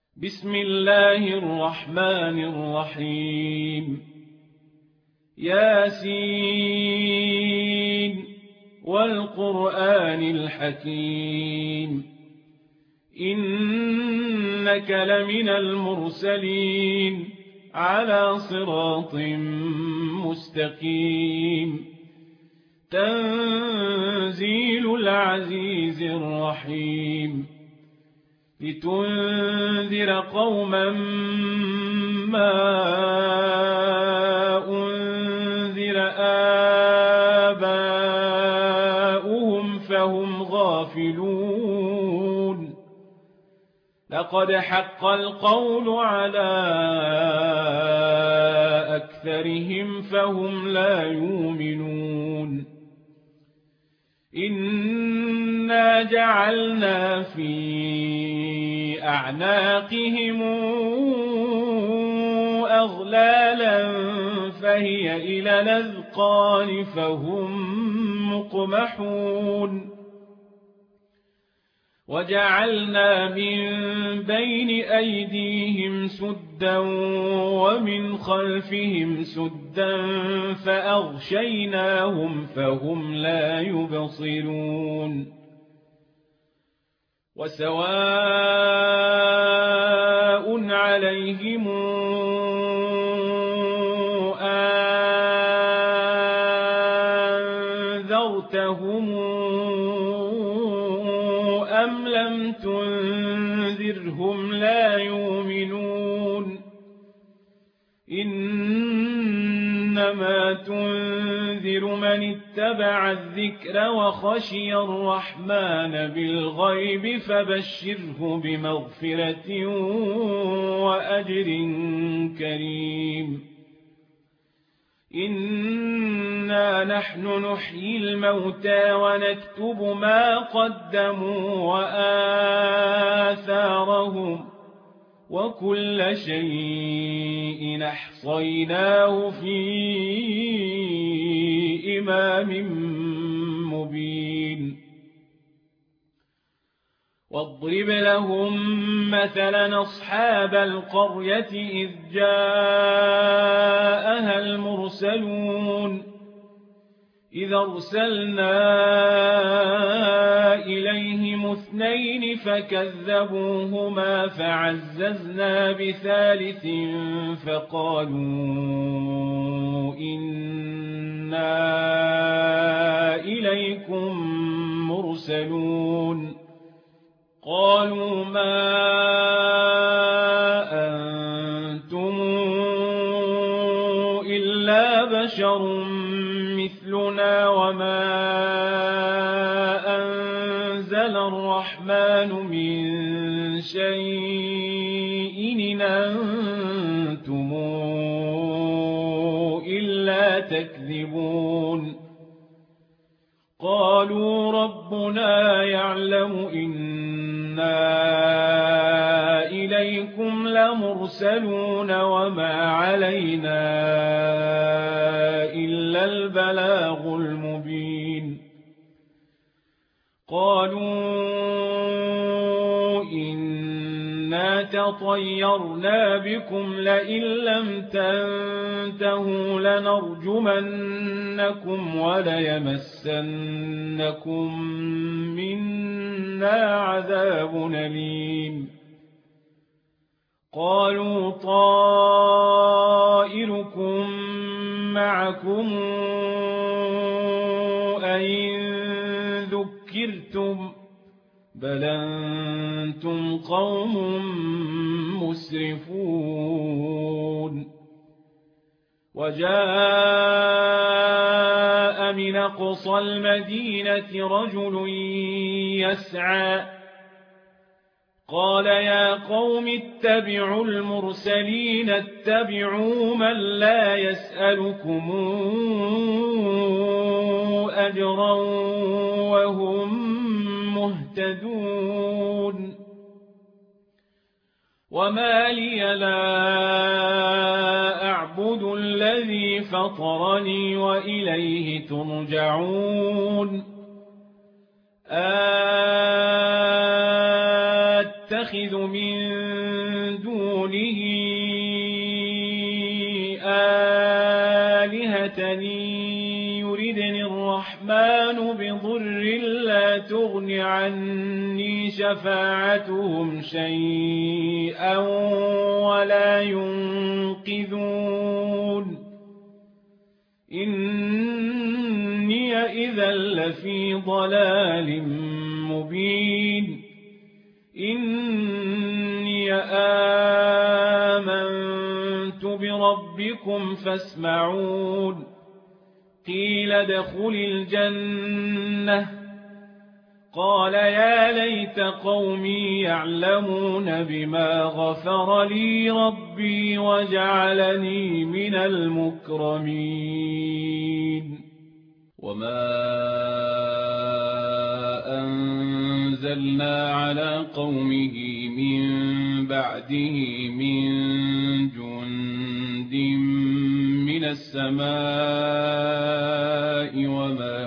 بسم الله الرحمن الرحيم ياسين والقرآن الحكيم إنك لمن المرسلين على صراط مستقيم تنزيل العزيز الرحيم لتنذر قوما ما أنذر آباؤهم فهم غافلون لقد حق القول على أكثرهم فهم لا يؤمنون إنا جعلنا في أعناقهم أغلالا فهي إلى الأذقان فهم مقمحون وجعلنا من بين أيديهم سدا ومن خلفهم سدا فأغشيناهم فهم لا يبصرون وسواء عليهم أنذرتهم أم لم تنذرهم لا يؤمنون إنما تنذر من اتبع الذكر وخشي الرحمن بالغيب فبشره بمغفرة وأجر كريم إنا نحن نحيي الموتى ونكتب ما قدموا وآثارهم وكل شيء أحصيناه في إمام مبين واضرب لهم مثلا أصحاب القرية إذ جاءها المرسلون إذ أرسلنا إليهم اثنين فكذبوهما فعززنا بثالث فقالوا إنا إليكم مرسلون قالوا ما أنتم إلا بشر مثلنا وما أنزل الرحمن من شيء إن أنتم إلا تكذبون قالوا ربنا يعلم إنا إليكم لمرسلون وما علينا إلا البلاغ المبين قالوا إنا تطيرنا بكم لئن لم تنتهوا لنرجمنكم وليمسنكم منا عذاب أليم قالوا طائركم معكم أئن ذكرتم بل أنتم قوم مسرفون وجاء من أقصى المدينة رجل يسعى قال يا قوم اتبعوا المرسلين اتبعوا من لا يسألكم أجرا وهم مهتدون وما لي لا أعبد الذي فطرني وإليه ترجعون نتخذ من دونه آلهة يردني الرحمن بضر لا تغن عني شفاعتهم شيئا ولا ينقذون إني إذا لفي ضلال مبين إني آمنت بربكم فاسمعون قيل ادخل الجنة قال يا ليت قومي يعلمون بما غفر لي ربي وجعلني من المكرمين وما أنزلنا على قومه من بعده من جند من السماء وما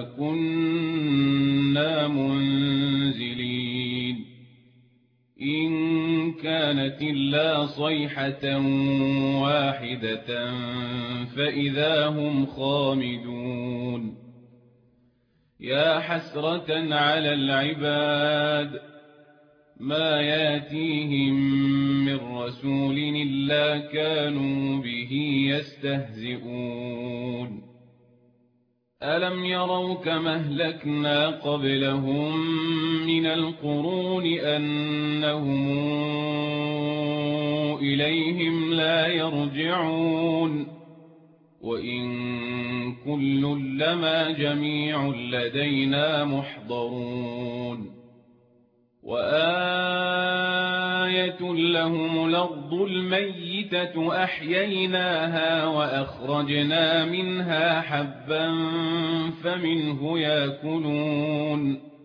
كنا منزلين إن كانت إلا صيحة واحدة فإذا هم خامدون يا حسرة على العباد ما ياتيهم من رسول إلا كانوا به يستهزئون ألم يروا كما أهلكنا قبلهم من القرون أنهم إليهم لا يرجعون وإن كل لما جميع لدينا محضرون وآية لهم الأرض الميتة أحييناها وأخرجنا منها حبا فمنه يأكلون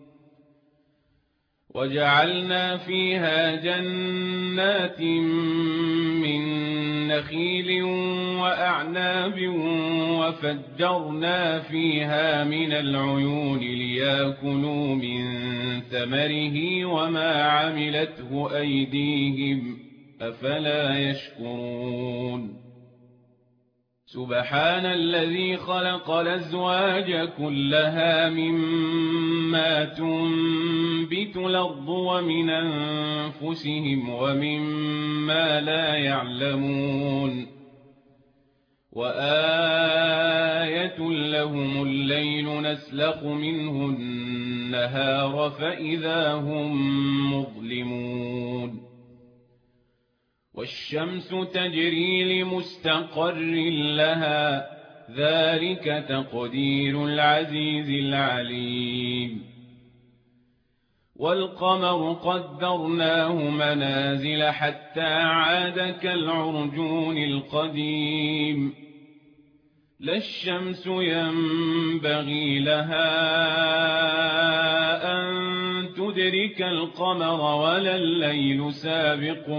وجعلنا فيها جنات من نخيل وأعناب وفجرنا فيها من العيون ليأكلوا من ثمره وما عملته أيديهم أفلا يشكرون سبحان الذي خلق الأزواج كلها مما تنبت الأرض ومن أنفسهم ومما لا يعلمون وآية لهم الليل نسلخ منه النهار فإذا هم مظلمون والشمس تجري لمستقر لها ذلك تقدير العزيز العليم والقمر قدرناه منازل حتى عاد كالعرجون القديم لا الشمس ينبغي لها أن تدرك القمر ولا الليل سابق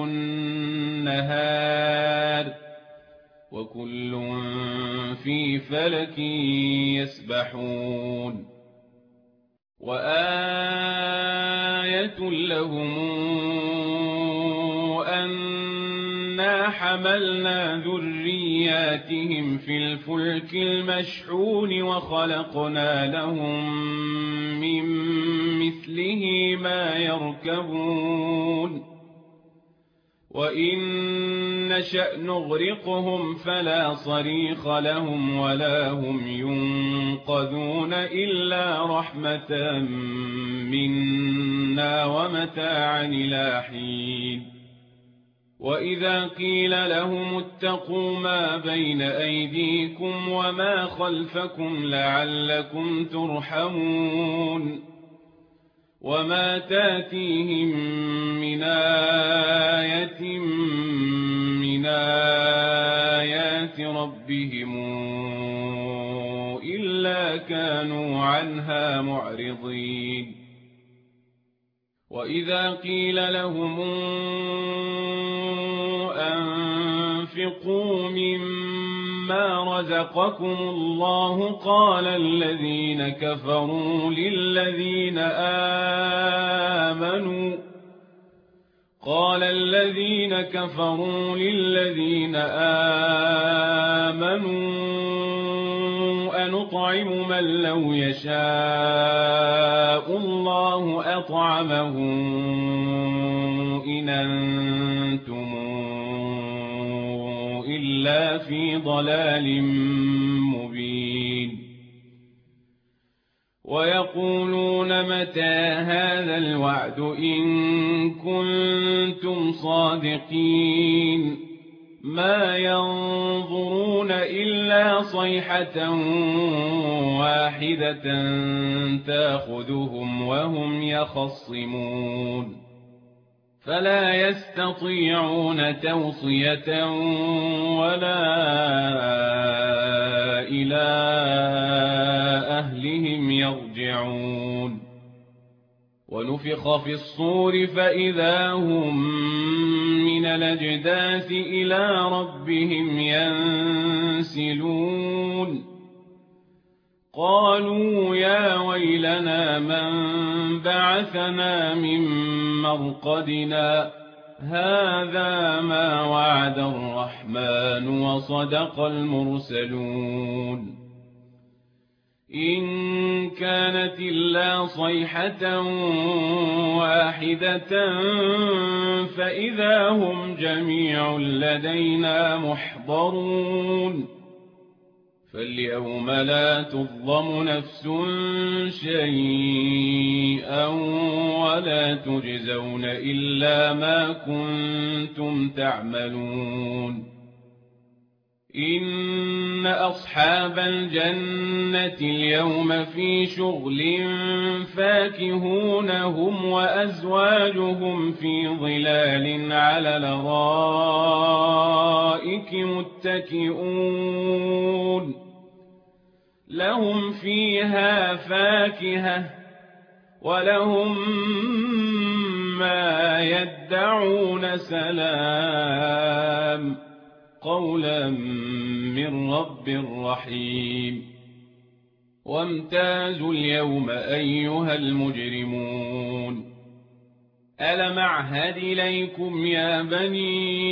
النهار وكل في فلك يسبحون وآية لهم أنا حملنا ذرياتهم في الفلك المشحون وخلقنا لهم من مثله ما يركبون وإن نشأ نغرقهم فلا صريخ لهم ولا هم ينقذون إلا رحمة منا ومتاعا إلى حين وإذا قيل لهم اتقوا ما بين أيديكم وما خلفكم لعلكم ترحمون وما تاتيهم من آية من آيات ربهم إلا كانوا عنها معرضين وإذا قيل لهم أنفقوا مما رزقكم الله قال قال الذين كفروا للذين آمنوا أنطعم من لو يشاء الله أطعمه إن أنتم إلا في ضلال مبين ويقولون متى هذا الوعد إن كنتم صادقين ما ينظرون إلا صيحة واحدة تأخذهم وهم يخصمون فلا يستطيعون توصية ولا إلى أهلهم يرجعون ونفخ في الصور فإذا هم من الأجداث إلى ربهم ينسلون قالوا يا ويلنا من بعثنا من مرقدنا هذا ما وعد الرحمن وصدق المرسلون إن كانت إلا صيحة واحدة فإذا هم جميع لدينا محضرون فاليوم لا تظلم نفس شيئا ولا تجزون إلا ما كنتم تعملون إن أصحاب الجنة اليوم في شغل فاكهون هم وأزواجهم في ظلال على الأرائك متكئون لهم فيها فاكهة ولهم ما يدعون سلام قولا من رب رحيم وامتازوا اليوم أيها المجرمون ألم أعهد إليكم يا بني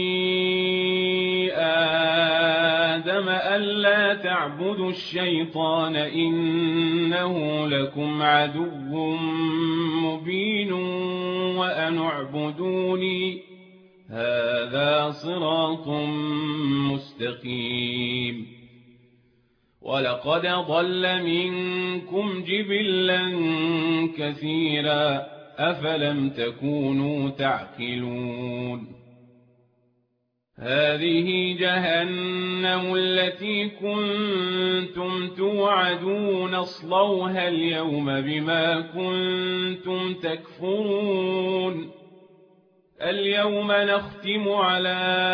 آدم ألا تعبدوا الشيطان إنه لكم عدو مبين وأن اعبدوني هذا صراط مستقيم ولقد ضل منكم جبلا كثيرا أفلم تكونوا تعقلون هذه جهنم التي كنتم توعدون اصلوها اليوم بما كنتم تكفرون اليوم نختم على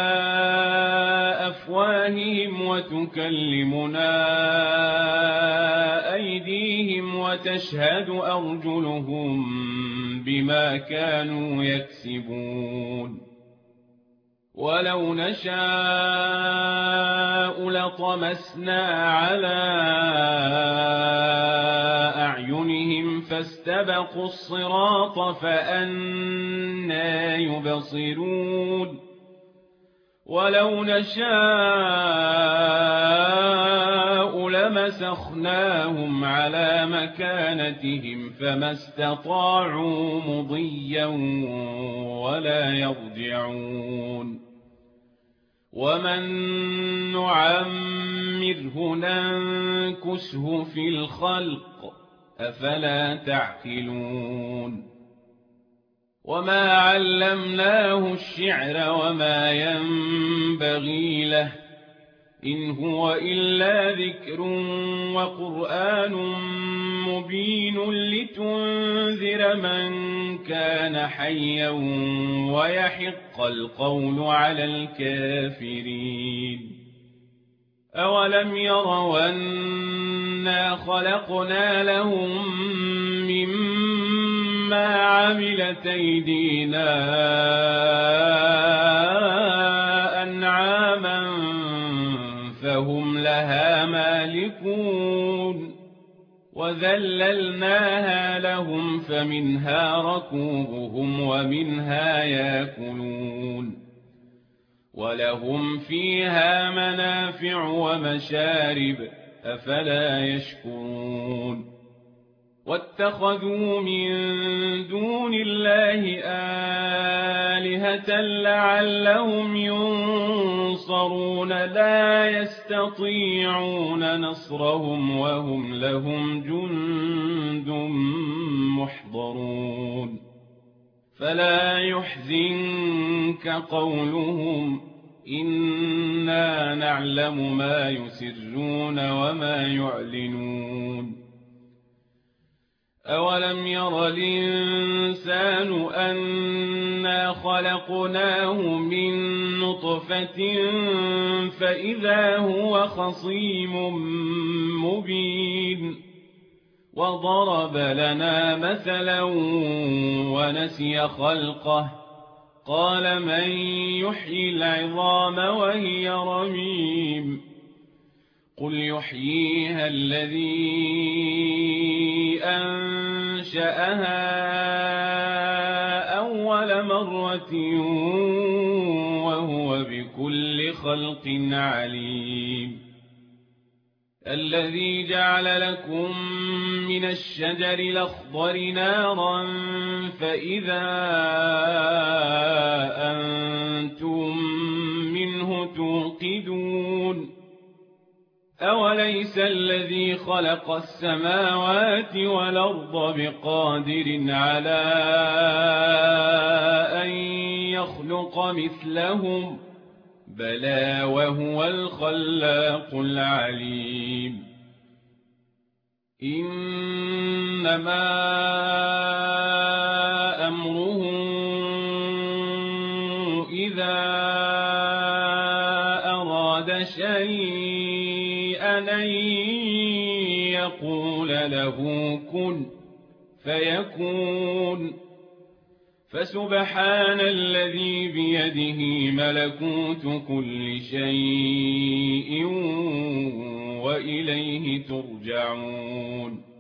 أفواههم وتكلمنا أيديهم وتشهد أرجلهم بما كانوا يكسبون ولو نشاء لطمسنا على أعينهم فاستبقوا الصراط فأنى يبصرون ولو نشاء لمسخناهم على مكانتهم فما استطاعوا مضيا ولا يرجعون ومن نعمره ننكسه في الخلق أفلا تعقلون وما علمناه الشعر وما ينبغي له إن هو إلا ذكر وقرآن مبين لتنذر من كان حيا ويحق القول على الكافرين أولم يروا أنا خلقنا لهم مما عملت أيدينا أنعاما فهم لها مالكون وذللناها لهم فمنها ركوبهم ومنها ياكلون ولهم فيها منافع ومشارب أفلا يشكرون واتخذوا من دون الله آلهة لعلهم ينصرون لا يستطيعون نصرهم وهم لهم جند محضرون فلا يحزنك قولهم إنا نعلم ما يسرون وما يعلنون أولم ير الإنسان أنا خلقناه من نطفة فإذا هو خصيم مبين وضرب لنا مثلا ونسي خلقه قال من يحيي العظام وهي رميم قل يحييها الذي أنشأها أول مرة وهو بكل خلق عليم الذي جعل لكم من الشجر الأخضر نارا فإذا أنتم منه توقدون أوليس الذي خلق السماوات والأرض بقادر على أن يخلق مثلهم بلى وهو الخلاق العليم إنما أمره إذا أراد شيئا أن يقول له كن فيكون فسبحان الذي بيده ملكوت كل شيء وإليه ترجعون